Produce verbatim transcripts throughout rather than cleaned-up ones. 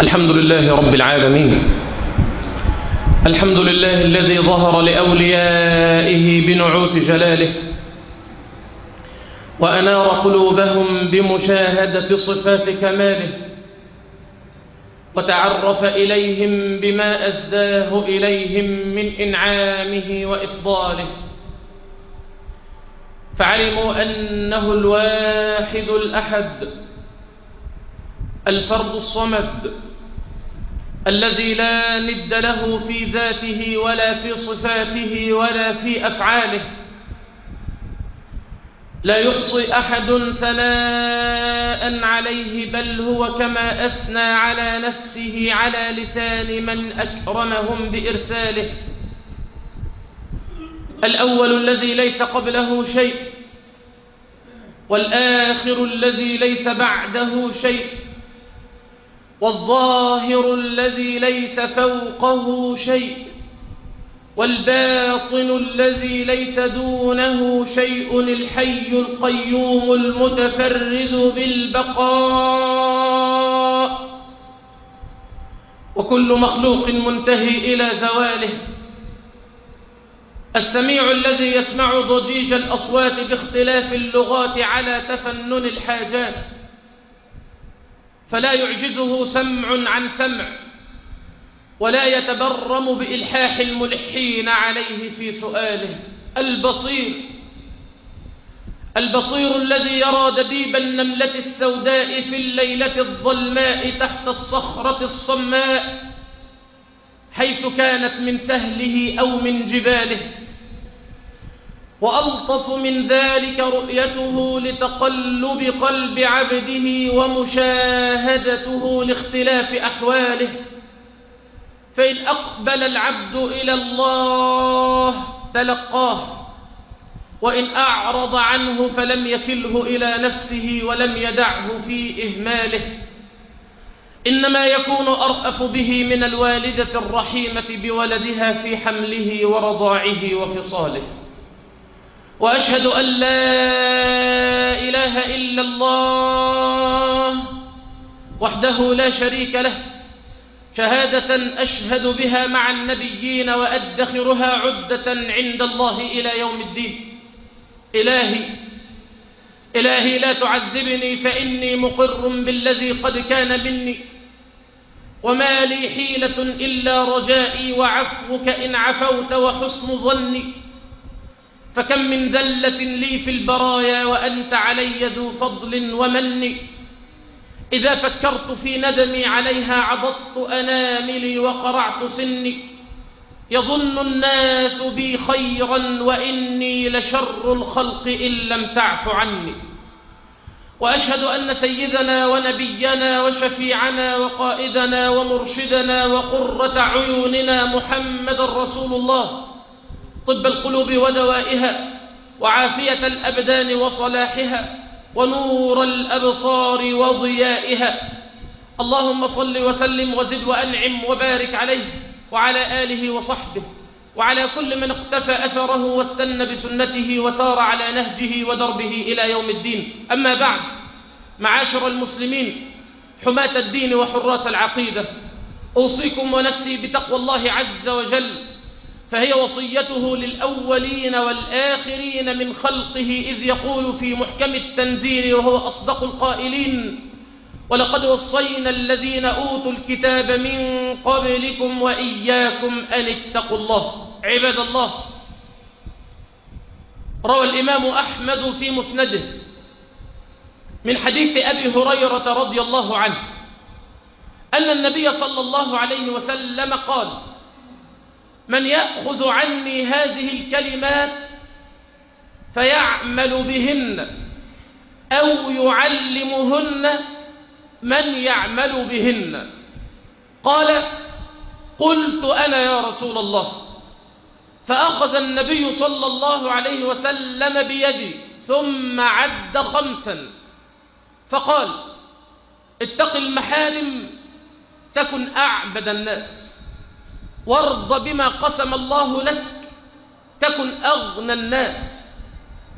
الحمد لله رب العالمين. الحمد لله الذي ظهر لأوليائه بنعوت جلاله وأنار قلوبهم بمشاهدة صفات كماله وتعرف إليهم بما أزداه إليهم من إنعامه وإفضاله، فعلموا أنه الواحد الأحد الفرد الصمد الذي لا ند له في ذاته ولا في صفاته ولا في أفعاله، لا يحصي أحد ثناء عليه، بل هو كما أثنى على نفسه على لسان من أكرمهم بإرساله. الأول الذي ليس قبله شيء، والآخر الذي ليس بعده شيء، والظاهر الذي ليس فوقه شيء، والباطن الذي ليس دونه شيء، الحي القيوم المتفرد بالبقاء، وكل مخلوق منتهي إلى زواله. السميع الذي يسمع ضجيج الأصوات باختلاف اللغات على تفنن الحاجات، فلا يعجزه سمع عن سمع، ولا يتبرم بإلحاح الملحين عليه في سؤاله. البصير البصير الذي يرى دبيب النملة السوداء في الليلة الظلماء تحت الصخرة الصماء، حيث كانت من سهله أو من جباله. وألطف من ذلك رؤيته لتقلب قلب عبده ومشاهدته لاختلاف أحواله، فإن أقبل العبد إلى الله تلقاه، وإن أعرض عنه فلم يكله إلى نفسه ولم يدعه في إهماله. إنما يكون أرأف به من الوالدة الرحيمة بولدها في حمله ورضاعه وفصاله. وأشهد أن لا إله إلا الله وحده لا شريك له، شهادة أشهد بها مع النبيين وأدخرها عدة عند الله إلى يوم الدين. إلهي إلهي لا تعذبني، فإني مقر بالذي قد كان مني، وما لي حيلة إلا رجائي وعفوك إن عفوت وحسن ظني. فكم من ذلة لي في البرايا وأنت علي ذو فضل ومن، إذا فكرت في ندمي عليها عضضت أناملي وقرعت سني. يظن الناس بي خيرا وإني لشر الخلق إن لم تعف عني. وأشهد أن سيدنا ونبينا وشفيعنا وقائدنا ومرشدنا وقرة عيوننا محمد رسول الله، طب القلوب ودوائها، وعافية الأبدان وصلاحها، ونور الأبصار وضيائها. اللهم صل وسلم وزد وأنعم وبارك عليه وعلى آله وصحبه وعلى كل من اقتفى أثره واستنى بسنته وسار على نهجه ودربه إلى يوم الدين. أما بعد، معاشر المسلمين حماة الدين وحراس العقيدة، أوصيكم ونفسي بتقوى الله عز وجل، فهي وصيته للأولين والآخرين من خلقه، إذ يقول في محكم التنزيل وهو أصدق القائلين: ولقد وصينا الذين أوتوا الكتاب من قبلكم وإياكم أن اتقوا الله. عباد الله، روى الإمام أحمد في مسنده من حديث أبي هريرة رضي الله عنه أن النبي صلى الله عليه وسلم قال: من يأخذ عني هذه الكلمات فيعمل بهن أو يعلمهن من يعمل بهن. قال: قلت أنا يا رسول الله. فأخذ النبي صلى الله عليه وسلم بيدي ثم عد خمسا فقال: اتق المحارم تكن أعبد الناس، وارض بما قسم الله لك تكن أغنى الناس،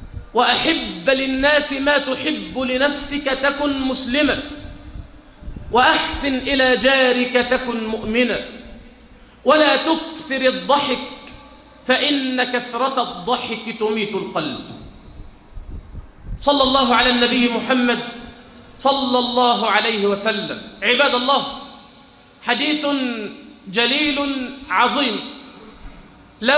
وأحب للناس ما تحب لنفسك تكن مسلما، وأحسن إلى جارك تكن مؤمنا، ولا تكثر الضحك فإن كثرة الضحك تميت القلب. صلى الله على النبي محمد صلى الله عليه وسلم. عباد الله، حديث جليل عظيم لو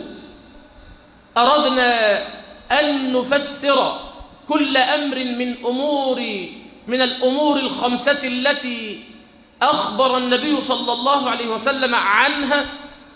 أردنا أن نفسر كل أمر من أمور من الأمور الخمسة التي أخبر النبي صلى الله عليه وسلم عنها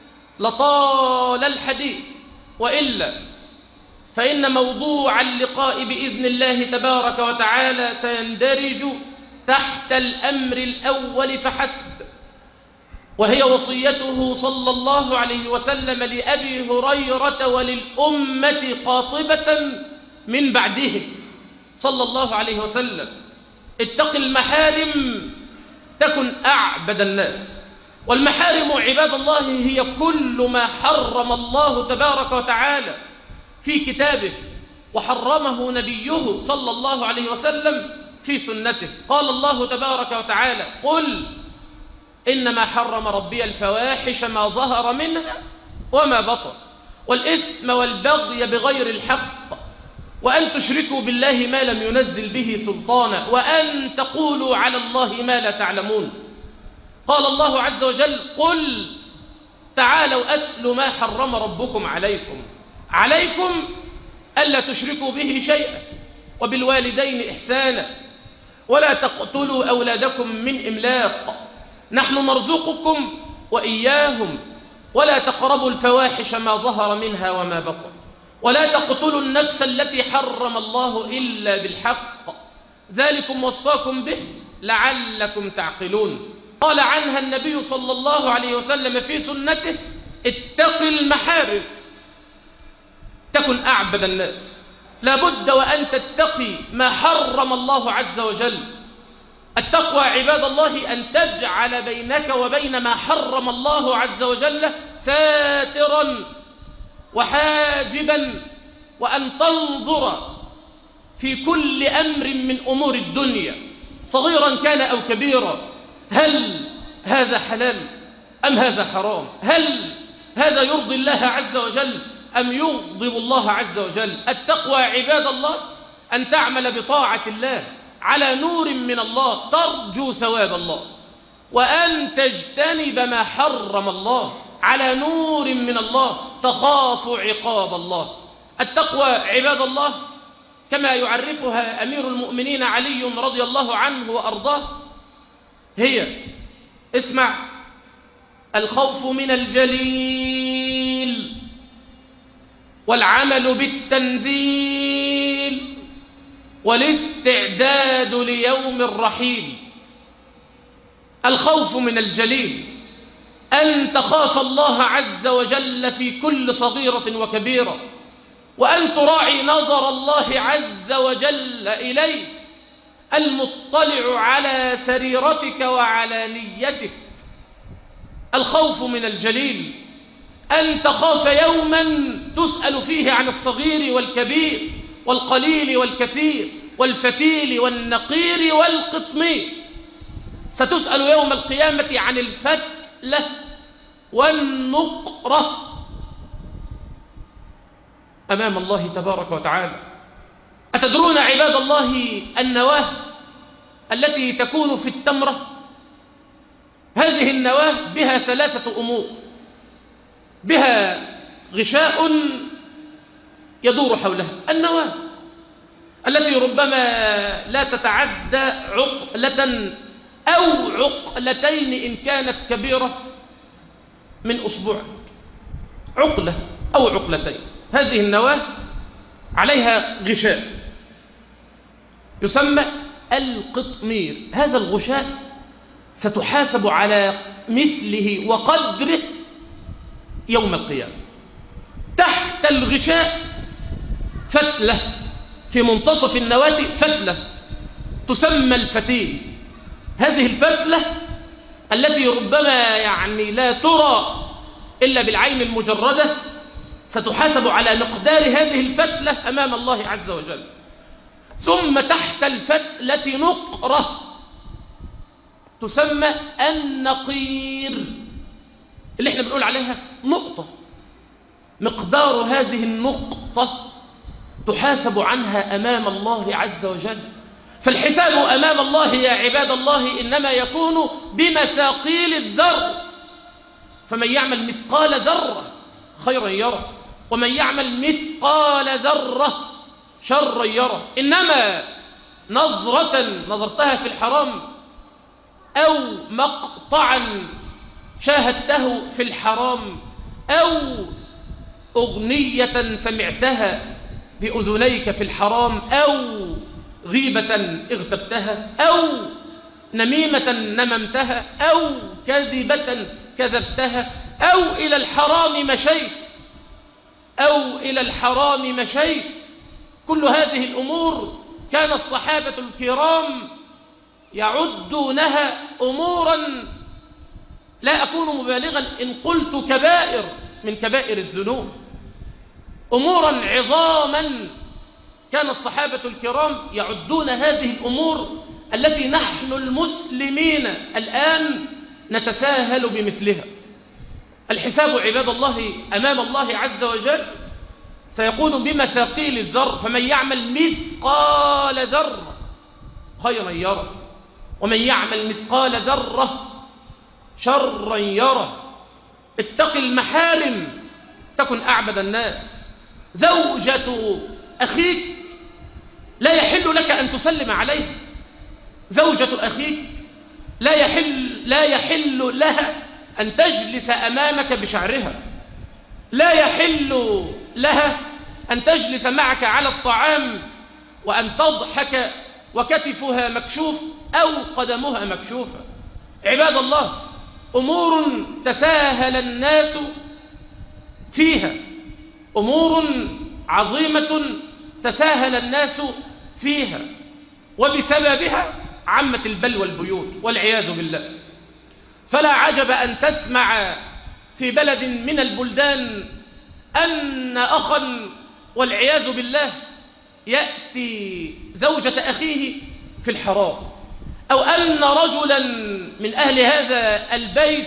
لطال الحديث، وإلا فإن موضوع اللقاء بإذن الله تبارك وتعالى سيندرج تحت الأمر الأول فحسب، وهي وصيته صلى الله عليه وسلم لأبي هريرة وللأمة قاطبة من بعده صلى الله عليه وسلم: اتق المحارم تكن أعبد الناس. والمحارم عباد الله هي كل ما حرم الله تبارك وتعالى في كتابه وحرمه نبيه صلى الله عليه وسلم في سنته. قال الله تبارك وتعالى: قل إنما حرم ربي الفواحش ما ظهر منها وما بطن والإثم والبغي بغير الحق وأن تشركوا بالله ما لم ينزل به سلطانا وأن تقولوا على الله ما لا تعلمون. قال الله عز وجل: قل تعالوا أتل ما حرم ربكم عليكم عليكم ألا تشركوا به شيئا وبالوالدين إحسانا ولا تقتلوا أولادكم من إملاق نحن نرزقكم وإياهم ولا تقربوا الفواحش ما ظهر منها وما بطن ولا تقتلوا النفس التي حرم الله إلا بالحق ذلكم وصاكم به لعلكم تعقلون. قال عنها النبي صلى الله عليه وسلم في سنته: اتق المحارم تكن أعبد الناس. لابد وأن تتقي ما حرم الله عز وجل. التقوى عباد الله أن تجعل بينك وبين ما حرم الله عز وجل ساترا وحاجبا، وأن تنظر في كل أمر من أمور الدنيا صغيرا كان أو كبيرا: هل هذا حلال أم هذا حرام؟ هل هذا يرضي الله عز وجل أم يغضب الله عز وجل؟ التقوى عباد الله أن تعمل بطاعة الله على نور من الله ترجو ثواب الله، وأن تجتنب ما حرم الله على نور من الله تخاف عقاب الله. التقوى عباد الله كما يعرفها أمير المؤمنين علي رضي الله عنه وأرضاه هي، اسمع: الخوف من الجليل والعمل بالتنزيل والاستعداد ليوم الرحيل. الخوف من الجليل أن تخاف الله عز وجل في كل صغيرة وكبيرة، وأن تراعي نظر الله عز وجل إليك المطلع على سريرتك وعلى نيتك. الخوف من الجليل أن تخاف يوما تسأل فيه عن الصغير والكبير والقليل والكثير والفتيل والنقير والقطمير. ستسأل يوم القيامة عن الفتلة والنقرة أمام الله تبارك وتعالى. أتدرون عباد الله النواة التي تكون في التمرة؟ هذه النواة بها ثلاثة أمور: بها غشاء يدور حولها، النواة التي ربما لا تتعدى عقلة أو عقلتين إن كانت كبيرة من أسبوع، عقلة أو عقلتين. هذه النواة عليها غشاء يسمى القطمير. هذا الغشاء ستحاسب على مثله وقدره يوم القيامة. تحت الغشاء فتلة في منتصف النواة، فتلة تسمى الفتيل. هذه الفتلة التي ربما يعني لا ترى إلا بالعين المجردة ستحاسب على مقدار هذه الفتلة أمام الله عز وجل. ثم تحت الفتلة نقرة تسمى النقير، اللي احنا بنقول عليها نقطة. مقدار هذه النقطة تحاسب عنها أمام الله عز وجل. فالحساب أمام الله يا عباد الله إنما يكون بمثاقيل الذر. فمن يعمل مثقال ذرة خيرا يره، ومن يعمل مثقال ذرة شرا يره. إنما نظرة نظرتها في الحرام أو مقطعا شاهدته في الحرام أو أغنية سمعتها بأذنيك في الحرام أو غيبة اغتبتها أو نميمة نممتها أو كذبة كذبتها أو إلى الحرام مشيت أو إلى الحرام مشيت. كل هذه الأمور كان الصحابة الكرام يعدونها أمورا لا أكون مبالغا إن قلت كبائر من كبائر الذنوب، أمورا عظاما كان الصحابة الكرام يعدون هذه الأمور التي نحن المسلمين الآن نتساهل بمثلها. الحساب عباد الله أمام الله عز وجل سيكون بمثاقيل الذر. فمن يعمل مثقال ذرة خيرا يره، ومن يعمل مثقال ذرة شرا يره. اتق المحارم تكن أعبد الناس. زوجة أخيك لا يحل لك أن تسلم عليها. زوجة أخيك لا يحل, لا يحل لها أن تجلس أمامك بشعرها. لا يحل لها أن تجلس معك على الطعام وأن تضحك وكتفها مكشوف أو قدمها مكشوفة. عباد الله، أمور تساهل الناس فيها، أمور عظيمة تساهل الناس فيها، وبسببها عمت البلوى البيوت والعياذ بالله. فلا عجب أن تسمع في بلد من البلدان أن أخا والعياذ بالله يأتي زوجة أخيه في الحرام، أو أن رجلا من أهل هذا البيت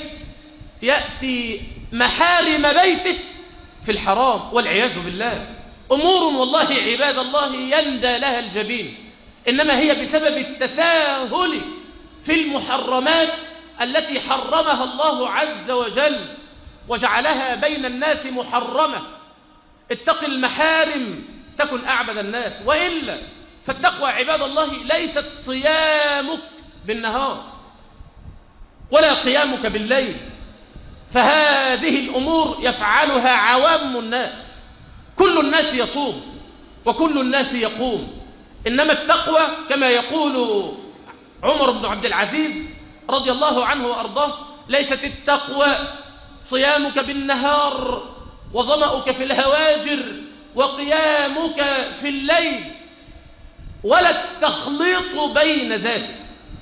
يأتي محارم بيته في الحرام والعياذ بالله. أمور والله عباد الله يندى لها الجبين، إنما هي بسبب التساهل في المحرمات التي حرمها الله عز وجل وجعلها بين الناس محرمة. اتق المحارم تكن أعبد الناس. وإلا فالتقوى عباد الله ليست صيامك بالنهار ولا قيامك بالليل، فهذه الأمور يفعلها عوام الناس. كل الناس يصوم وكل الناس يقوم، إنما التقوى كما يقول عمر بن عبد العزيز رضي الله عنه وأرضاه: ليست التقوى صيامك بالنهار وظمأك في الهواجر وقيامك في الليل، ولا التخليط بين ذلك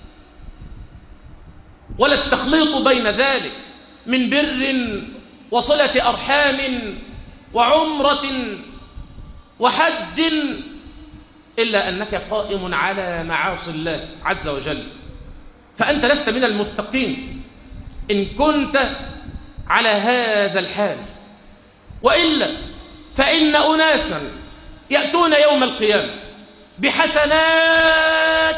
ولا التخليط بين ذلك من بر وصلة أرحام وعمرة وحج، إلا أنك قائم على معاصي الله عز وجل. فأنت لست من المتقين إن كنت على هذا الحال. وإلا فإن أناسا يأتون يوم القيامة بحسنات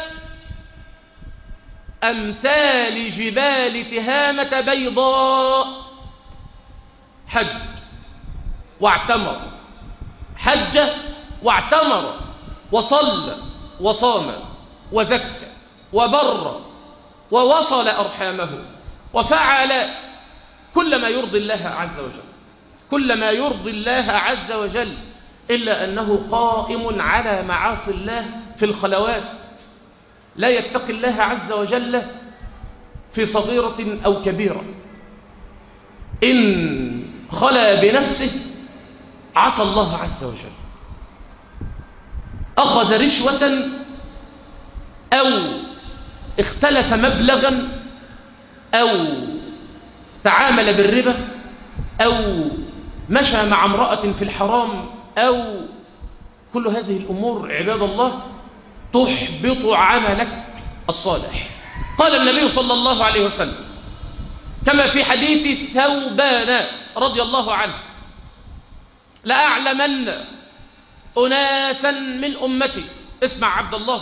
أمثال جبال تهامة بيضاء، حج واعتمر، حج واعتمر وصلى وصام وزكى وبر ووصل أرحامه وفعل كل ما يرضي الله عز وجل، كل ما يرضي الله عز وجل، إلا أنه قائم على معاصي الله في الخلوات، لا يتقي الله عز وجل في صغيرة أو كبيرة. إن خلا بنفسه عصى الله عز وجل، أخذ رشوة أو اختلف مبلغا أو تعامل بالربا أو مشى مع امرأة في الحرام، أو كل هذه الأمور عباد الله تحبط عملك الصالح. قال النبي صلى الله عليه وسلم كما في حديث ثوبان رضي الله عنه: لأعلمن أناسا من أمتي، اسمع عبد الله،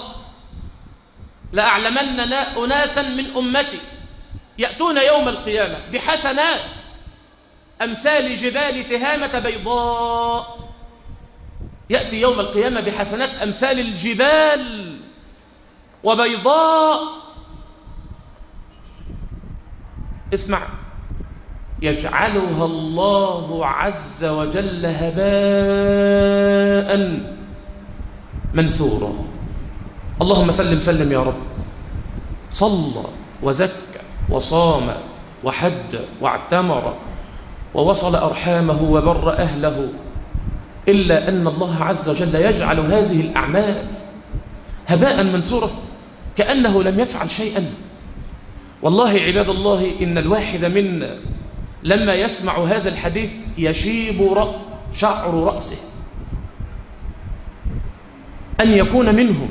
لأعلمن أناسا من أمتي يأتون يوم القيامة بحسنات أمثال جبال تهامة بيضاء. يأتي يوم القيامة بحسنات أمثال الجبال وبيضاء. اسمع: يجعلها الله عز وجل هباء منثورا. اللهم سلم سلم يا رب. صلى وزكى وصام وحج واعتمر ووصل أرحامه وبر أهله، إلا أن الله عز وجل يجعل هذه الأعمال هباء منثورا كأنه لم يفعل شيئا. والله عباد الله، إن الواحد منا لما يسمع هذا الحديث يشيب شعر رأسه أن يكون منهم،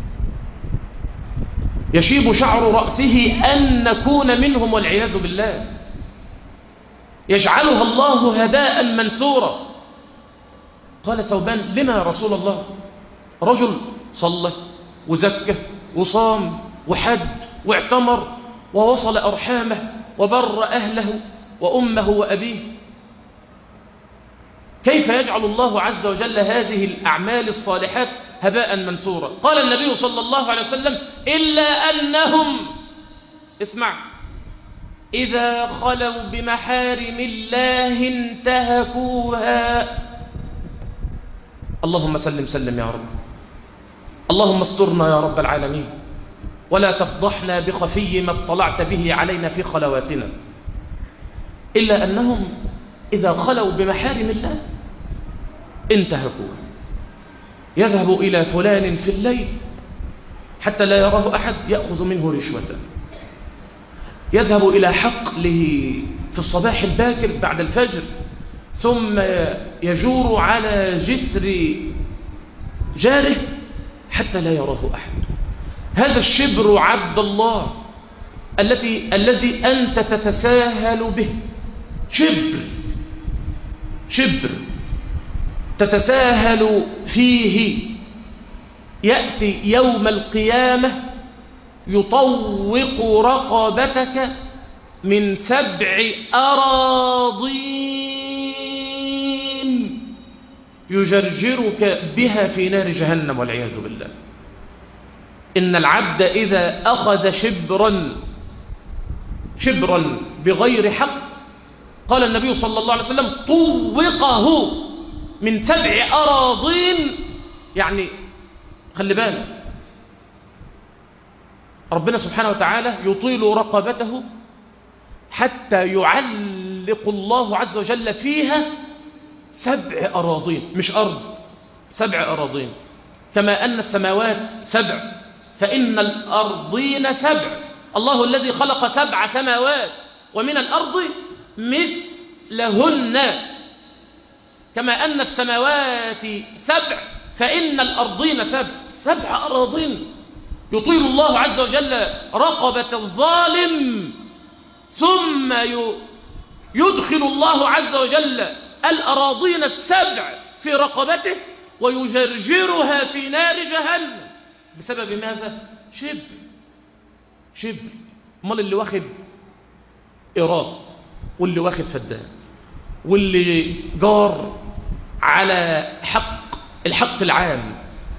يشيب شعر رأسه أن نكون منهم والعياذ بالله. يجعلها الله هباء منثورا. قال ثوبان: لما يا رسول الله؟ رجل صلى وزكى وصام وحج واعتمر ووصل أرحامه وبر أهله وأمه وأبيه، كيف يجعل الله عز وجل هذه الأعمال الصالحات هباء منثورا؟ قال النبي صلى الله عليه وسلم: إلا أنهم، اسمع، إذا خلوا بمحارم الله انتهكوها. اللهم سلم سلم يا رب. اللهم استرنا يا رب العالمين، ولا تفضحنا بخفي ما اطلعت به علينا في خلواتنا. إلا أنهم إذا خلوا بمحارم الله انتهكوها. يذهب إلى فلان في الليل حتى لا يراه أحد يأخذ منه رشوة، يذهب إلى حقله في الصباح الباكر بعد الفجر، ثم يجور على جسر جاره حتى لا يراه أحد. هذا الشبر عبد الله التي الذي أنت تتساهل به، شبر شبر تتساهل فيه، يأتي يوم القيامة يطوق رقبتك من سبع أراضين يجرجرك بها في نار جهنم والعياذ بالله. إن العبد إذا أخذ شبرا شبرا بغير حق، قال النبي صلى الله عليه وسلم: طوقه من سبع أراضين. يعني خلي بالك، ربنا سبحانه وتعالى يطيل رقبته حتى يعلق الله عز وجل فيها سبع أراضين، مش أرض، سبع أراضين. كما أن السماوات سبع فإن الأرضين سبع. الله الذي خلق سبع سماوات ومن الأرض مثلهن. كما أن السماوات سبع فإن الأرضين سبع. سبع أراضين يطيل الله عز وجل رقبة الظالم، ثم يدخل الله عز وجل الأراضين السبع في رقبته ويجرجرها في نار جهنم. بسبب ماذا؟ شبر شبر. امال اللي واخد إيراد، واللي واخد فدان، واللي جار على حق الحق العام،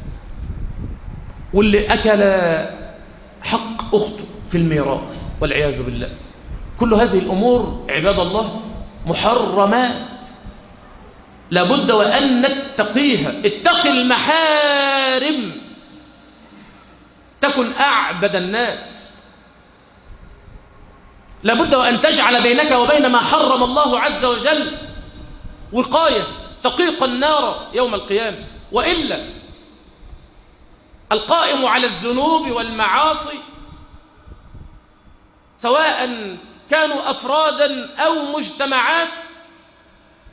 واللي أكل حق أخته في الميراث والعياذ بالله، كل هذه الأمور عباد الله محرمات لابد وأن نتقيها. اتق المحارم تكن أعبد الناس. لابد وأن تجعل بينك وبين ما حرم الله عز وجل وقاية تقيق النار يوم القيامة. وإلا القائم على الذنوب والمعاصي سواء كانوا أفرادا أو مجتمعات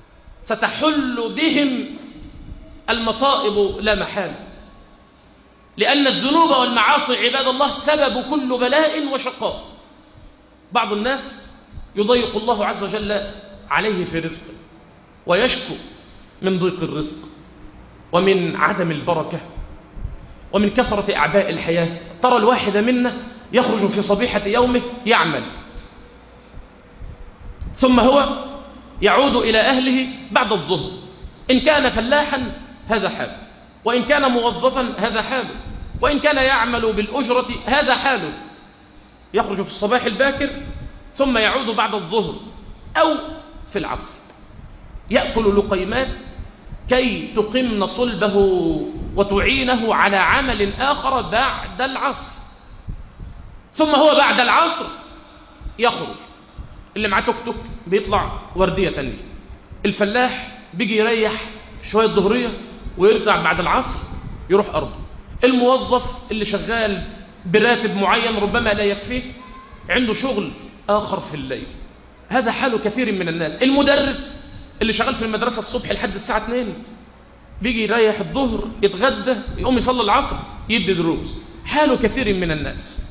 ستحل بهم المصائب لا محالة. لأن الذنوب والمعاصي عباد الله سبب كل بلاء وشقاء. بعض الناس يضيق الله عز وجل عليه في رزقه ويشكو من ضيق الرزق ومن عدم البركة ومن كثرة أعباء الحياة. ترى الواحد منا يخرج في صبيحة يومه يعمل، ثم هو يعود إلى أهله بعد الظهر، إن كان فلاحا هذا حاله، وإن كان موظفا هذا حاله، وإن كان يعمل بالأجرة هذا حاله. يخرج في الصباح الباكر ثم يعود بعد الظهر أو في العصر، يأكل لقيمات كي تقمن صلبه وتعينه على عمل آخر بعد العصر. ثم هو بعد العصر يخرج، اللي معاه توك توك بيطلع وردية تانية، الفلاح بيجي يريح شوية ظهرية ويرجع بعد العصر يروح أرضه، الموظف اللي شغال براتب معين ربما لا يكفيه عنده شغل آخر في الليل. هذا حال كثير من الناس. المدرس اللي شغال في المدرسة الصبح لحد الساعة اتنين بيجي يريح الظهر يتغدى يقوم يصلي العصر يدي دروس. حال كثير من الناس.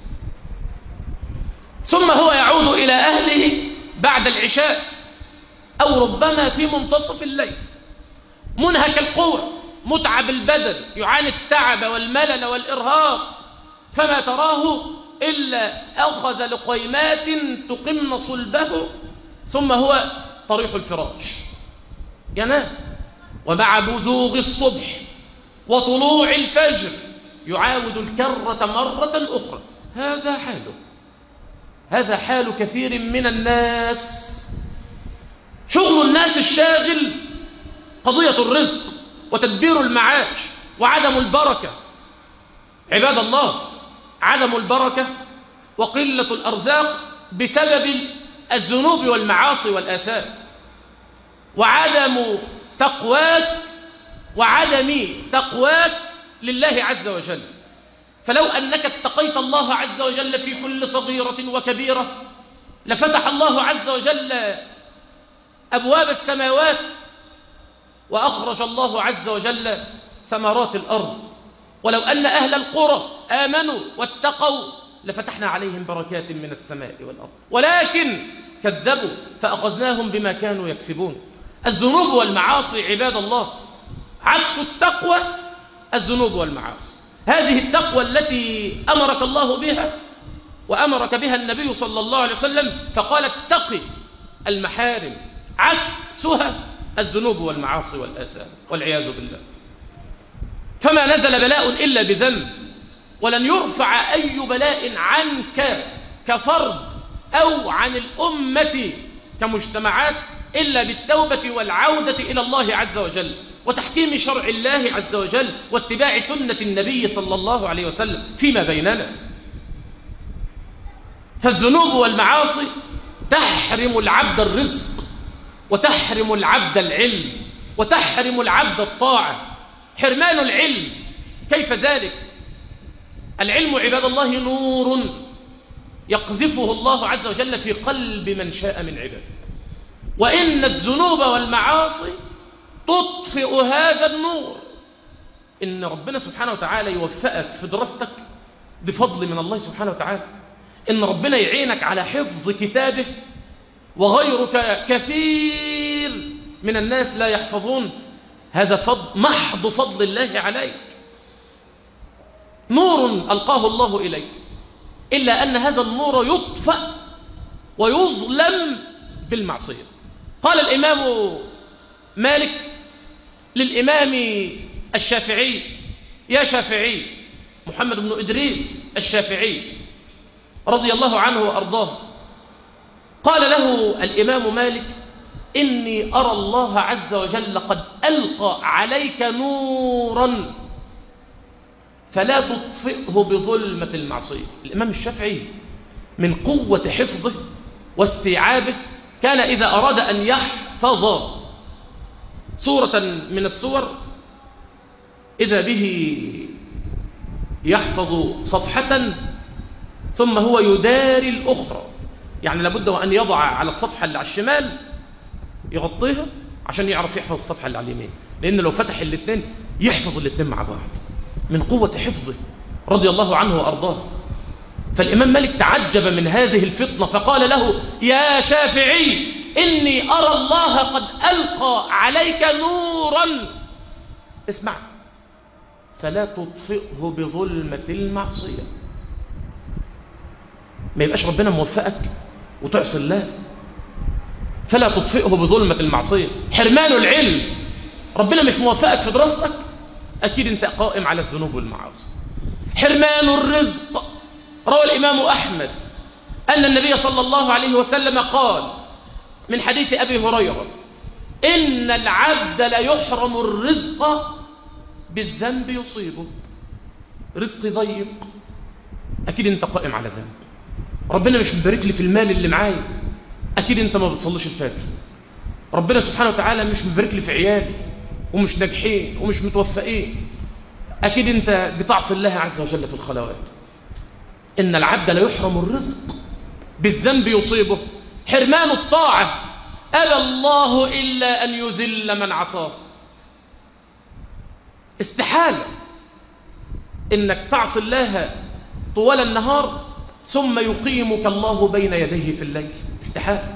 ثم هو يعود إلى أهله بعد العشاء أو ربما في منتصف الليل منهك القوة متعب البدن، يعاني التعب والملل والإرهاق، فما تراه إلا أخذ لقيمات تقمن صلبه ثم هو طريح الفراش ينام. ومع بزوغ الصبح وطلوع الفجر يعاود الكرة مرة أخرى. هذا حاله، هذا حال كثير من الناس. شغل الناس الشاغل قضية الرزق وتدبير المعاش وعدم البركة. عباد الله، عدم البركة وقلة الأرزاق بسبب الذنوب والمعاصي والآثام، وعدم تقواك وعدم تقواك لله عز وجل. فلو أنك اتقيت الله عز وجل في كل صغيرة وكبيرة لفتح الله عز وجل أبواب السماوات وأخرج الله عز وجل ثمرات الأرض. ولو أن أهل القرى آمنوا واتقوا لفتحنا عليهم بركات من السماء والأرض، ولكن كذبوا فأخذناهم بما كانوا يكسبون. الذنوب والمعاصي عباد الله عكس التقوى الذنوب والمعاصي. هذه التقوى التي أمرك الله بها وأمرك بها النبي صلى الله عليه وسلم فقال اتقي المحارم، عكسها الذنوب والمعاصي والآثام والعياذ بالله. فما نزل بلاء إلا بذنب، ولن يرفع أي بلاء عنك كفرد أو عن الأمة كمجتمعات إلا بالتوبة والعودة إلى الله عز وجل وتحكيم شرع الله عز وجل واتباع سنة النبي صلى الله عليه وسلم فيما بيننا. فالذنوب والمعاصي تحرم العبد الرزق وتحرم العبد العلم وتحرم العبد الطاعة. حرمان العلم كيف ذلك؟ العلم عباد الله نور يقذفه الله عز وجل في قلب من شاء من عباده، وإن الذنوب والمعاصي تطفئ هذا النور. إن ربنا سبحانه وتعالى يوفقك في دراستك بفضل من الله سبحانه وتعالى، إن ربنا يعينك على حفظ كتابه، وغيرك كثير من الناس لا يحفظون. هذا فضل محض فضل الله عليك، نور ألقاه الله إليك، إلا أن هذا النور يطفأ ويظلم بالمعصية. قال الإمام مالك للإمام الشافعي: يا شافعي، محمد بن إدريس الشافعي رضي الله عنه وأرضاه، قال له الإمام مالك: إني أرى الله عز وجل قد ألقى عليك نورا فلا تطفئه بظلمة المعصية. الإمام الشافعي من قوة حفظه واستيعابه كان إذا أراد أن يحفظ سورة من السور إذا به يحفظ صفحة ثم هو يداري الأخرى، يعني لابد أن يضع على الصفحة اللي على الشمال يغطيها عشان يعرف يحفظ الصفحة اللي على اليمين، لأن لو فتح الاثنين يحفظ الاثنين مع بعض من قوة حفظه. رضي الله عنه وأرضاه. فالإمام مالك تعجب من هذه الفطنة فقال له: يا شافعي، إني أرى الله قد ألقى عليك نورا، اسمع، فلا تطفئه بظلمة المعصية. ما يبقاش ربنا موفقك وتعصي الله، فلا تطفئه بظلمة المعصية. حرمان العلم، ربنا مش موفقك في دراستك، أكيد أنت قائم على الذنوب والمعاصي. حرمان الرزق، روى الإمام أحمد أن النبي صلى الله عليه وسلم قال من حديث أبي هريرة: إن العبد ليحرم الرزق بالذنب يصيبه. رزق ضيق، أكيد أنت قائم على ذنب. ربنا مش مبارك لي في المال اللي معايا، أكيد أنت ما بتصليش الفجر. ربنا سبحانه وتعالى مش مبارك لي في عيالي ومش ناجحين ومش متوفقين، أكيد أنت بتعصي الله عز وجل في الخلوات. إن العبد ليحرم الرزق بالذنب يصيبه. حرمان الطاعة، أبى الله إلا أن يذل من عصاه. استحالة إنك تعصي الله طوال النهار ثم يقيمك الله بين يديه في الليل، استحالة.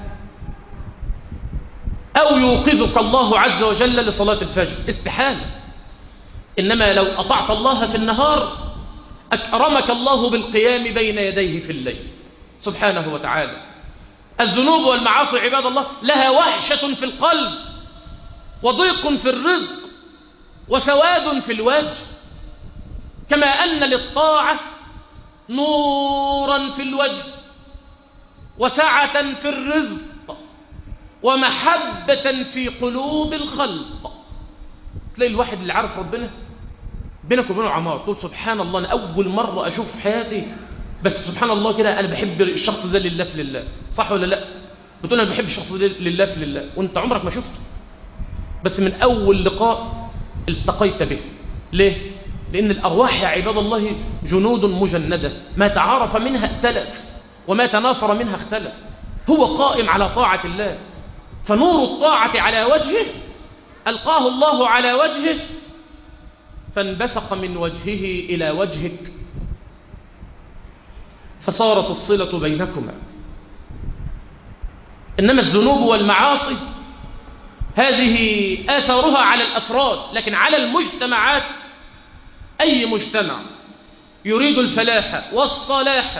أو يوقظك الله عز وجل لصلاة الفجر، استحالة. إنما لو أطعت الله في النهار أكرمك الله بالقيام بين يديه في الليل سبحانه وتعالى. الذنوب والمعاصي عباد الله لها وحشة في القلب، وضيق في الرزق، وسواد في الوجه، كما أن للطاعة نورا في الوجه، وسعة في الرزق، ومحبة في قلوب الخلق. تلاقي الواحد اللي عارف ربنا بينك وبينه عمار، تقول سبحان الله، أنا أول مرة أشوف في حياتي، بس سبحان الله كده أنا بحب الشخص ده لله في لله، صح ولا لا؟ بتقول أنا بحب الشخص ده لله في لله وأنت عمرك ما شفته، بس من أول لقاء التقيت به. ليه؟ لأن الأرواح يا عباد الله جنود مجندة، ما تعارف منها ائتلف وما تنافر منها اختلف. هو قائم على طاعة الله، فنور الطاعة على وجهه ألقاه الله على وجهه، فانبثق من وجهه إلى وجهك، فصارت الصلة بينكما. إنما الذنوب والمعاصي هذه آثارها على الأفراد، لكن على المجتمعات، أي مجتمع يريد الفلاح والصلاح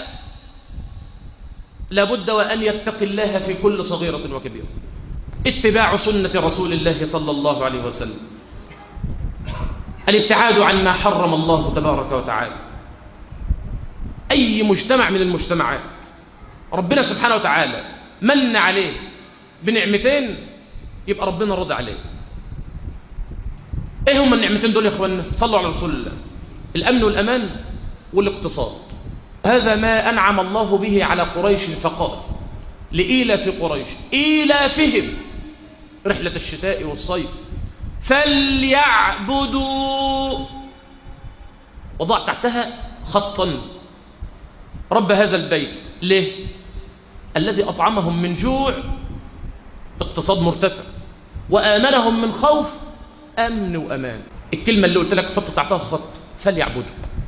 لابد وأن يتقي الله في كل صغيرة وكبيرة. اتباع سنة رسول الله صلى الله عليه وسلم، الابتعاد عن ما حرم الله تبارك وتعالى. أي مجتمع من المجتمعات ربنا سبحانه وتعالى من عليه بنعمتين يبقى ربنا رضى عليه. ايه هم النعمتين دول يا اخوانا؟ صلوا على رسول الله. الأمن والأمان والاقتصاد. هذا ما أنعم الله به على قريش فقال لإيلاف قريش إيلافهم رحلة الشتاء والصيف فليعبدوا، وضع تحتها خطا، رب هذا البيت. ليه؟ الذي أطعمهم من جوع، اقتصاد مرتفع، وآمنهم من خوف، أمن وأمان. الكلمة اللي قلت لك حط تحتها خط، فليعبدوا.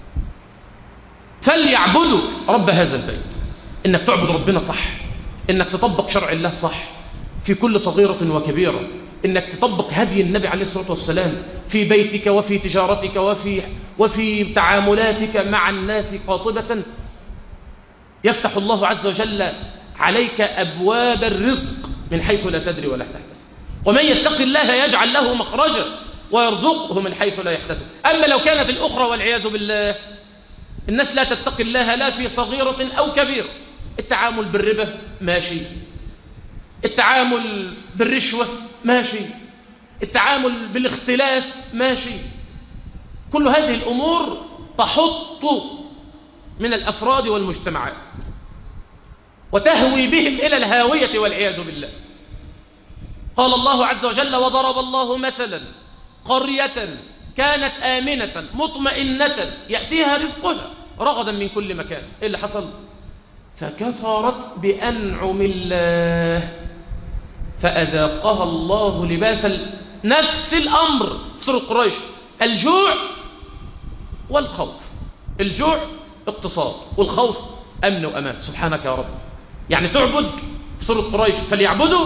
فليعبدوا رب هذا البيت، إنك تعبد ربنا صح، إنك تطبق شرع الله صح في كل صغيرة وكبيرة، إنك تطبق هدي النبي عليه الصلاة والسلام في بيتك وفي تجارتك وفي, وفي تعاملاتك مع الناس قاطبة. يفتح الله عز وجل عليك أبواب الرزق من حيث لا تدري ولا تحتسب. ومن يتق الله يجعل له مخرجا ويرزقه من حيث لا يحتسب. أما لو كانت الأخرى والعياذ بالله الناس لا تتقي الله لا في صغيرة أو كبيرة، التعامل بالربا ماشي، التعامل بالرشوة ماشي، التعامل بالاختلاس ماشي، كل هذه الأمور تحط من الأفراد والمجتمعات وتهوي بهم إلى الهاوية والعياذ بالله. قال الله عز وجل: وضرب الله مثلا قرية كانت آمنة مطمئنة يأتيها رزقها رغدا من كل مكان. إيه اللي حصل؟ فكفرت بأنعم الله فأذاقها الله لباس نفس الأمر، سورة قريش، الجوع والخوف. الجوع اقتصاد، والخوف أمن وأمان. سبحانك يا رب. يعني تعبد في سورة قريش فليعبدوا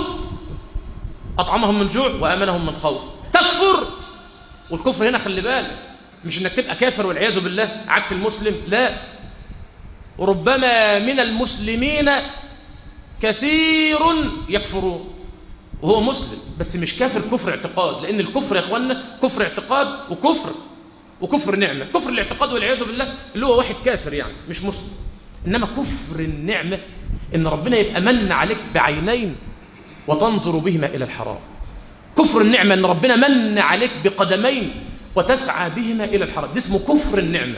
أطعمهم من جوع وأمنهم من خوف. تكفر، والكفر هنا خلي بالك مش انك تبقى كافر والعياذ بالله عكس المسلم، لا. وربما من المسلمين كثير يكفرون وهو مسلم، بس مش كافر كفر اعتقاد، لأن الكفر يا اخوانا كفر اعتقاد وكفر وكفر نعمة. كفر الاعتقاد والعياذ بالله اللي هو واحد كافر يعني مش مسلم، إنما كفر النعمة إن ربنا يبقى من عليك بعينين وتنظر بهما إلى الحرام. كفر النعمة إن ربنا من عليك بقدمين وتسعى بهما إلى الحرام، ده اسمه كفر النعمة.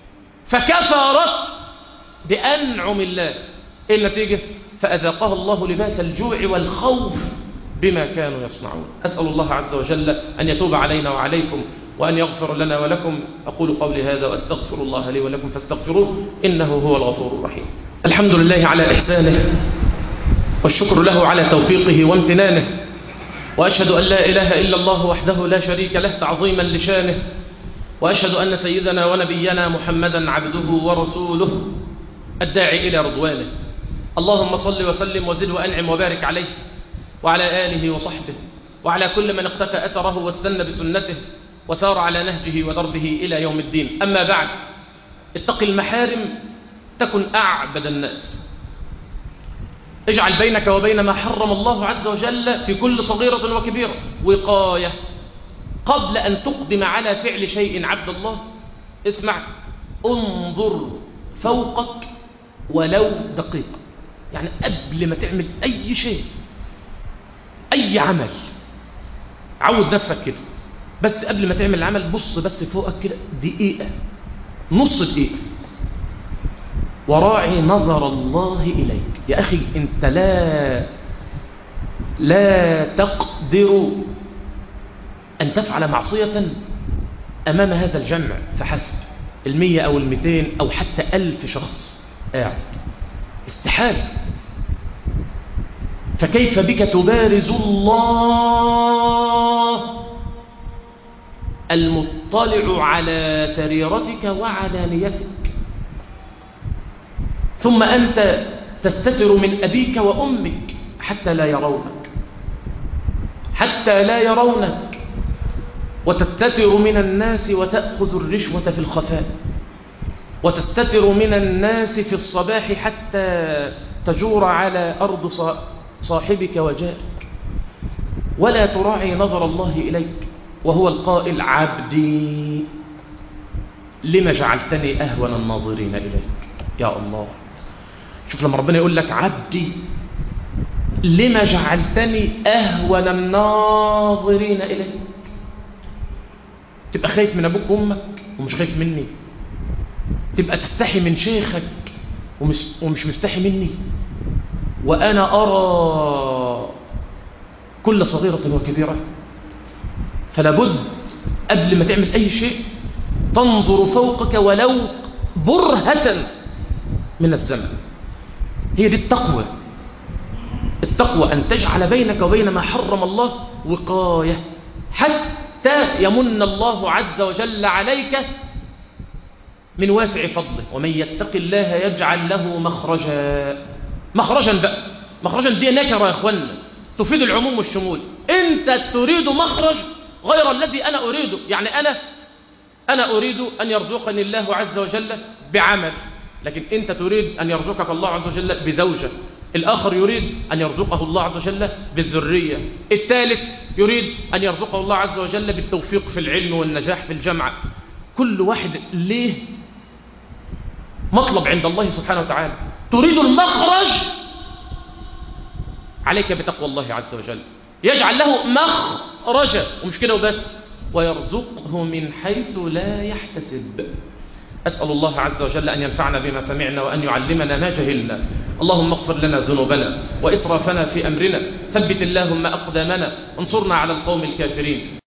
فكفرت بأنعم الله، إيه النتيجة؟ فأذاقها الله لباس الجوع والخوف بما كانوا يصنعون. أسأل الله عز وجل أن يتوب علينا وعليكم وأن يغفر لنا ولكم. أقول قولي هذا وأستغفر الله لي ولكم فاستغفروه إنه هو الغفور الرحيم. الحمد لله على إحسانه والشكر له على توفيقه وامتنانه، وأشهد أن لا إله إلا الله وحده لا شريك له تعظيما لشانه، وأشهد أن سيدنا ونبينا محمدا عبده ورسوله الداعي إلى رضوانه. اللهم صل وسلم وزد وأنعم وبارك عليه وعلى آله وصحبه وعلى كل من اقتفى أثره واستنى بسنته وسار على نهجه ودربه إلى يوم الدين. أما بعد، اتق المحارم تكن أعبد الناس. اجعل بينك وبين ما حرم الله عز وجل في كل صغيرة وكبيرة وقاية قبل أن تقدم على فعل شيء. عبد الله اسمع، انظر فوقك ولو دقيقة. يعني قبل ما تعمل أي شيء أي عمل عود نفسك كده، بس قبل ما تعمل العمل بص بس فوقك كده دقيقة نص دقيقة، وراعي نظر الله إليك. يا أخي أنت لا لا تقدر أن تفعل معصية أمام هذا الجمع فحسب، المية أو الميتين أو حتى ألف شخص قاعد، استحالة. فكيف بك تبارز الله المطلع على سريرتك وعلانيتك، ثم أنت تستتر من أبيك وأمك حتى لا يرونك حتى لا يرونك وتستتر من الناس وتأخذ الرشوة في الخفاء، وتستتر من الناس في الصباح حتى تجور على أرض صاحبك وجارك، ولا تراعي نظر الله إليك وهو القائل عبدي لما جعلتني أهون الناظرين إليك. يا الله، شوف لما ربنا يقول لك عبدي لما جعلتني أهون الناظرين إليك، تبقى خايف من أبوك وأمك ومش خايف مني، تبقى تستحي من شيخك ومش, ومش مستحي مني، وأنا أرى كل صغيرة وكبيرة. فلابد قبل ما تعمل أي شيء تنظر فوقك ولو برهة من الزمن. هي دي التقوى. التقوى أن تجعل بينك وبين ما حرم الله وقاية حتى يمن الله عز وجل عليك من واسع فضله. ومن يتق الله يجعل له مخرجا. مخرجا بقى، مخرجا دي نكرة يا أخوانا تفيد العموم والشمول. أنت تريد مخرج غير الذي أنا أريده. يعني أنا أنا أريد أن يرزقني الله عز وجل بعمل، لكن أنت تريد أن يرزقك الله عز وجل بزوجة، الآخر يريد أن يرزقه الله عز وجل بالذرية، الثالث يريد أن يرزقه الله عز وجل بالتوفيق في العلم والنجاح في الجامعة. كل واحد ليه مطلب عند الله سبحانه وتعالى. تريد المخرج، عليك بتقوى الله عز وجل، يجعل له مخرجا، ومش كده وبس، ويرزقه من حيث لا يحتسب. أسأل الله عز وجل أن ينفعنا بما سمعنا وأن يعلمنا ما جهلنا. اللهم اغفر لنا ذنوبنا وإسرافنا في أمرنا، ثبت اللهم أقدامنا، انصرنا على القوم الكافرين.